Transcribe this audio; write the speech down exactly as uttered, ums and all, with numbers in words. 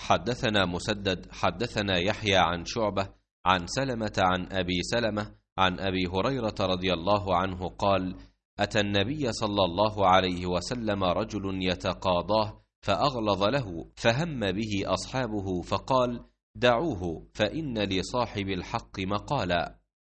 حدثنا مسدد حدثنا يحيى عن شعبة عن سلمة عن أبي سلمة عن أبي هريرة رضي الله عنه قال: أتى النبي صلى الله عليه وسلم رجل يتقاضاه فأغلظ له، فهم به أصحابه فقال: دعوه فإن لصاحب الحق مقالا.